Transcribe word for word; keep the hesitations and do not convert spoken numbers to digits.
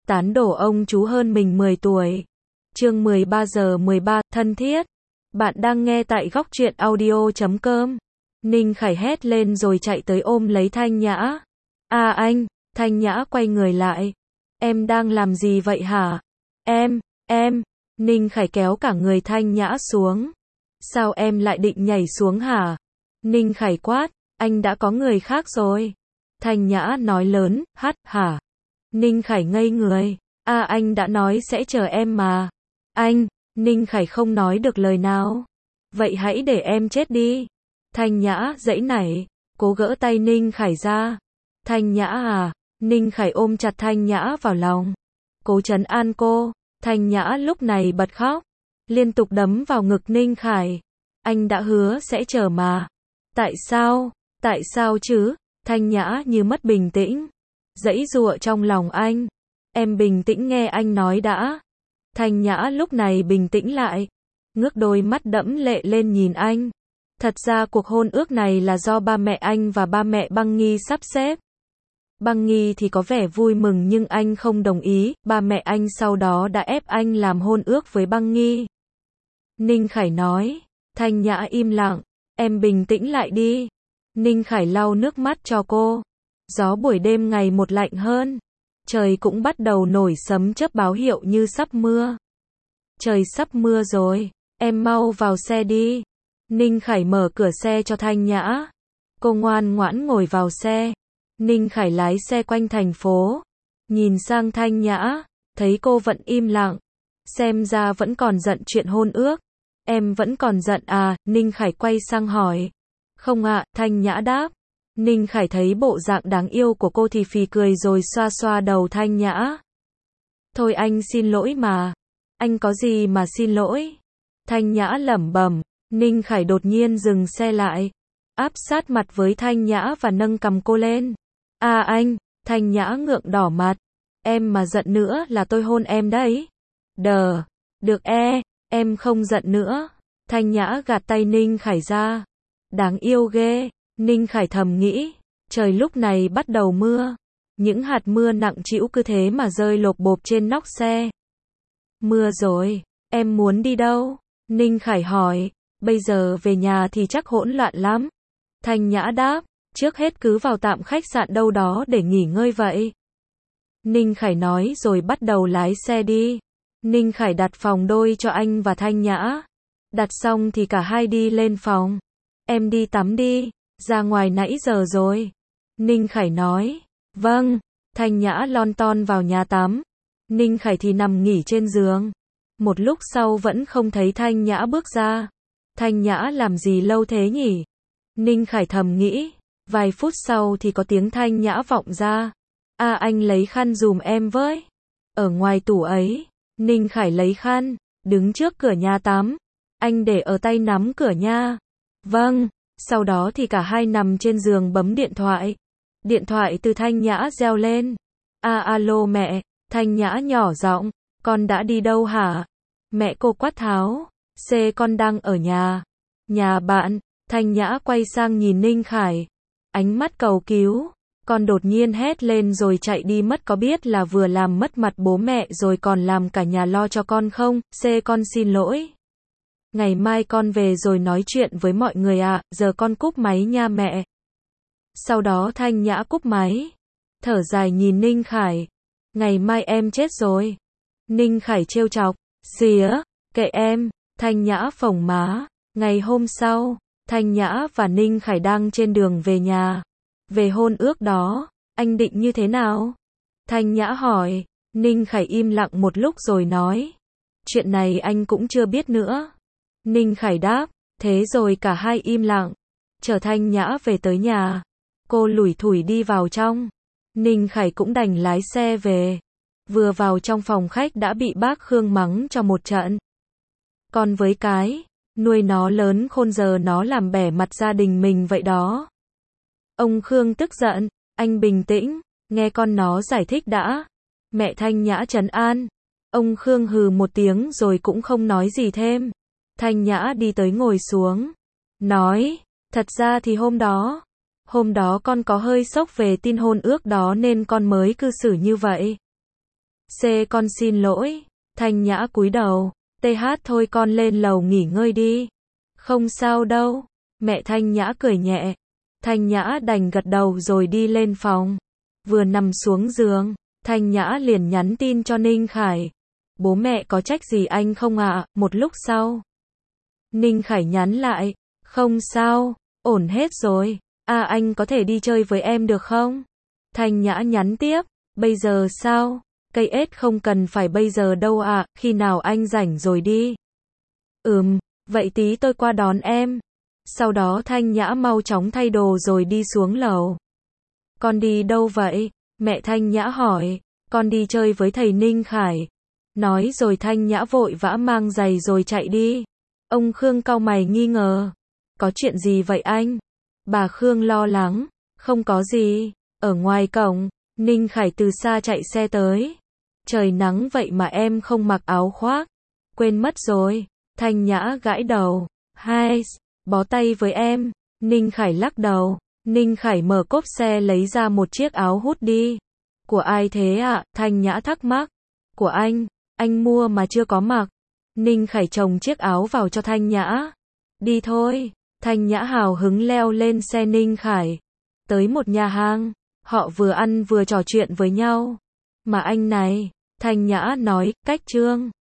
tán đổ ông chú hơn mình mười tuổi. Chương mười ba giờ mười ba, thân thiết. Bạn đang nghe tại góc truyện audio chấm com. Ninh Khải hét lên rồi chạy tới ôm lấy Thanh Nhã. À anh, Thanh Nhã quay người lại. Em đang làm gì vậy hả? Em, em, Ninh Khải kéo cả người Thanh Nhã xuống. Sao em lại định nhảy xuống hả? Ninh Khải quát, anh đã có người khác rồi. Thanh Nhã nói lớn, hắt, hả? Ninh Khải ngây người. À anh đã nói sẽ chờ em mà. Anh, Ninh Khải không nói được lời nào. Vậy hãy để em chết đi. Thanh Nhã giãy nảy, cố gỡ tay Ninh Khải ra. Thanh Nhã à? Ninh Khải ôm chặt Thanh Nhã vào lòng, cố trấn an cô. Thanh Nhã lúc này bật khóc, liên tục đấm vào ngực Ninh Khải. Anh đã hứa sẽ chờ mà. Tại sao? Tại sao chứ? Thanh Nhã như mất bình tĩnh, giãy giụa trong lòng anh. Em bình tĩnh nghe anh nói đã. Thanh Nhã lúc này bình tĩnh lại, ngước đôi mắt đẫm lệ lên nhìn anh. Thật ra cuộc hôn ước này là do ba mẹ anh và ba mẹ Băng Nghi sắp xếp. Băng Nghi thì có vẻ vui mừng nhưng anh không đồng ý, ba mẹ anh sau đó đã ép anh làm hôn ước với Băng Nghi. Ninh Khải nói. Thanh Nhã im lặng, em bình tĩnh lại đi. Ninh Khải lau nước mắt cho cô. Gió buổi đêm ngày một lạnh hơn. Trời cũng bắt đầu nổi sấm chớp báo hiệu như sắp mưa. Trời sắp mưa rồi, em mau vào xe đi. Ninh Khải mở cửa xe cho Thanh Nhã. Cô ngoan ngoãn ngồi vào xe. Ninh Khải lái xe quanh thành phố. Nhìn sang Thanh Nhã, thấy cô vẫn im lặng. Xem ra vẫn còn giận chuyện hôn ước. Em vẫn còn giận à? Ninh Khải quay sang hỏi. Không ạ, Thanh Nhã đáp. Ninh Khải thấy bộ dạng đáng yêu của cô thì phì cười rồi xoa xoa đầu Thanh Nhã. Thôi anh xin lỗi mà. Anh có gì mà xin lỗi? Thanh Nhã lẩm bẩm. Ninh Khải đột nhiên dừng xe lại, áp sát mặt với Thanh Nhã và nâng cằm cô lên. À anh, Thanh Nhã ngượng đỏ mặt. Em mà giận nữa là tôi hôn em đấy. Đờ, được e, em không giận nữa. Thanh Nhã gạt tay Ninh Khải ra. Đáng yêu ghê, Ninh Khải thầm nghĩ. Trời lúc này bắt đầu mưa. Những hạt mưa nặng trĩu cứ thế mà rơi lộp bộp trên nóc xe. Mưa rồi, em muốn đi đâu? Ninh Khải hỏi. Bây giờ về nhà thì chắc hỗn loạn lắm. Thanh Nhã đáp, trước hết cứ vào tạm khách sạn đâu đó để nghỉ ngơi vậy. Ninh Khải nói rồi bắt đầu lái xe đi. Ninh Khải đặt phòng đôi cho anh và Thanh Nhã. Đặt xong thì cả hai đi lên phòng. Em đi tắm đi, ra ngoài nãy giờ rồi. Ninh Khải nói, vâng. Thanh Nhã lon ton vào nhà tắm. Ninh Khải thì nằm nghỉ trên giường. Một lúc sau vẫn không thấy Thanh Nhã bước ra. Thanh Nhã làm gì lâu thế nhỉ? Ninh Khải thầm nghĩ. Vài phút sau thì có tiếng Thanh Nhã vọng ra. À anh lấy khăn dùm em với. Ở ngoài tủ ấy. Ninh Khải lấy khăn, đứng trước cửa nhà tắm. Anh để ở tay nắm cửa nha. Vâng. Sau đó thì cả hai nằm trên giường bấm điện thoại. Điện thoại từ Thanh Nhã reo lên. À alo mẹ. Thanh Nhã nhỏ giọng. Con đã đi đâu hả? Mẹ cô quát tháo. C con đang ở nhà. Nhà bạn. Thanh Nhã quay sang nhìn Ninh Khải. Ánh mắt cầu cứu. Con đột nhiên hét lên rồi chạy đi mất, có biết là vừa làm mất mặt bố mẹ rồi còn làm cả nhà lo cho con không? C con xin lỗi. Ngày mai con về rồi nói chuyện với mọi người ạ. À. Giờ con cúp máy nha mẹ. Sau đó Thanh Nhã cúp máy. Thở dài nhìn Ninh Khải. Ngày mai em chết rồi. Ninh Khải trêu chọc. Xía, kệ em. Thanh Nhã phồng má. Ngày hôm sau, Thanh Nhã và Ninh Khải đang trên đường về nhà. Về hôn ước đó, anh định như thế nào? Thanh Nhã hỏi. Ninh Khải im lặng một lúc rồi nói. Chuyện này anh cũng chưa biết nữa. Ninh Khải đáp. Thế rồi cả hai im lặng. Chở Thanh Nhã về tới nhà. Cô lủi thủi đi vào trong. Ninh Khải cũng đành lái xe về. Vừa vào trong phòng khách đã bị bác Khương mắng cho một trận. Con với cái, nuôi nó lớn khôn giờ nó làm bẻ mặt gia đình mình vậy đó. Ông Khương tức giận, anh bình tĩnh, nghe con nó giải thích đã. Mẹ Thanh Nhã trấn an. Ông Khương hừ một tiếng rồi cũng không nói gì thêm. Thanh Nhã đi tới ngồi xuống. Nói, thật ra thì hôm đó, hôm đó con có hơi sốc về tin hôn ước đó nên con mới cư xử như vậy. C con xin lỗi. Thanh Nhã cúi đầu. tê hát thôi con lên lầu nghỉ ngơi đi. Không sao đâu. Mẹ Thanh Nhã cười nhẹ. Thanh Nhã đành gật đầu rồi đi lên phòng. Vừa nằm xuống giường, Thanh Nhã liền nhắn tin cho Ninh Khải. Bố mẹ có trách gì anh không ạ? Một lúc sau, Ninh Khải nhắn lại. Không sao, ổn hết rồi. À anh có thể đi chơi với em được không? Thanh Nhã nhắn tiếp. Bây giờ sao? Cây ếch không cần phải bây giờ đâu ạ, khi nào anh rảnh rồi đi. Ừm, vậy tí tôi qua đón em. Sau đó Thanh Nhã mau chóng thay đồ rồi đi xuống lầu. Con đi đâu vậy? Mẹ Thanh Nhã hỏi. Con đi chơi với thầy Ninh Khải. Nói rồi Thanh Nhã vội vã mang giày rồi chạy đi. Ông Khương cau mày nghi ngờ. Có chuyện gì vậy anh? Bà Khương lo lắng. Không có gì. Ở ngoài cổng, Ninh Khải từ xa chạy xe tới. Trời nắng vậy mà em không mặc áo khoác. Quên mất rồi. Thanh Nhã gãi đầu. Hai, bó tay với em. Ninh Khải lắc đầu. Ninh Khải mở cốp xe lấy ra một chiếc áo hút đi. Của ai thế ạ? Thanh Nhã thắc mắc. Của anh. Anh mua mà chưa có mặc. Ninh Khải chồng chiếc áo vào cho Thanh Nhã. Đi thôi. Thanh Nhã hào hứng leo lên xe Ninh Khải. Tới một nhà hàng. Họ vừa ăn vừa trò chuyện với nhau. Mà anh này, Thanh Nhã nói, cách Trương.